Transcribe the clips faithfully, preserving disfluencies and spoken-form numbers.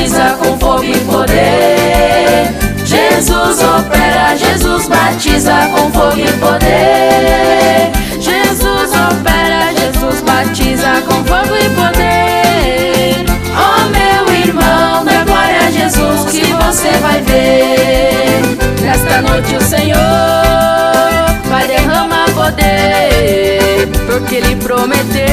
batiza com fogo e poder. Jesus opera, Jesus batiza com fogo e poder. Jesus opera, Jesus batiza com fogo e poder. Oh meu irmão, dá glória a Jesus que você vai ver. Nesta noite o Senhor vai derramar poder, porque Ele prometeu,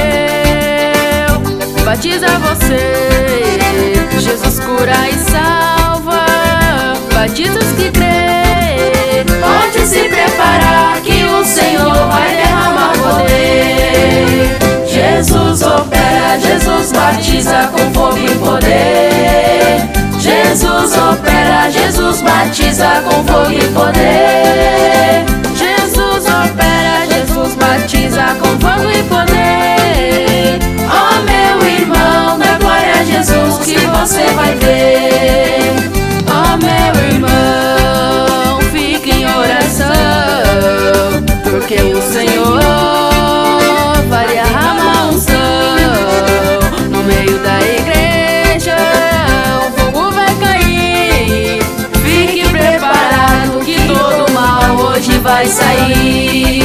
batiza você. Jesus cura e salva, batiza os que crê. Pode se preparar que o Senhor vai derramar poder. Jesus opera, Jesus batiza com fogo e poder. Jesus opera, Jesus batiza com fogo e poder. Jesus opera, Jesus batiza com fogo e poder. Oh meu irmão, dá glória a Jesus que você vai ver. Oh meu irmão, fique em oração, porque o Senhor vai derramar unção no meio da igreja. O fogo vai cair. Fique preparado que todo mal hoje vai sair.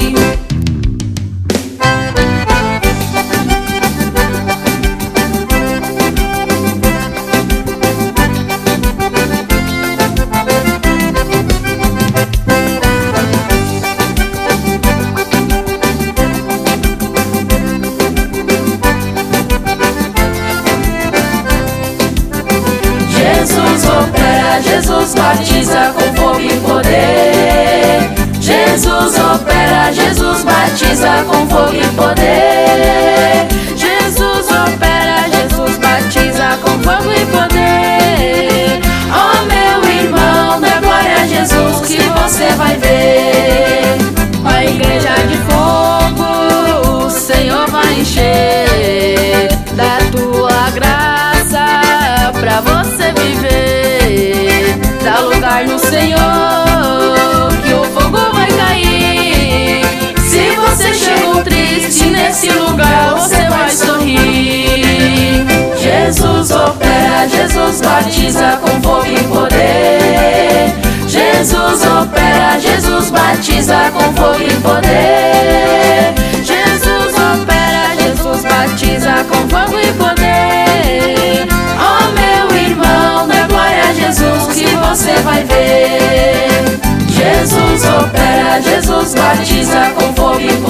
Jesus opera, Jesus batiza com fogo e poder. Jesus opera, Jesus batiza com fogo e poder. Jesus opera, Jesus batiza com fogo e poder. Oh meu irmão, dá glória a Jesus que você vai ver. A igreja de fogo o Senhor vai encher da tua graça pra você viver. Dá lugar no Senhor que o fogo vai cair. Se você chegou triste nesse lugar, você vai sorrir. Jesus opera, Jesus batiza com fogo e poder. Jesus opera, Jesus batiza com fogo e poder. Jesus opera, Jesus batiza com fogo e poder. Oh meu irmão, dá glória a Jesus que você vai ver. Jesus opera, Jesus batiza com fogo e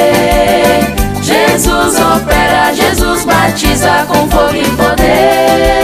poder. Jesus opera, Jesus batiza com fogo e poder.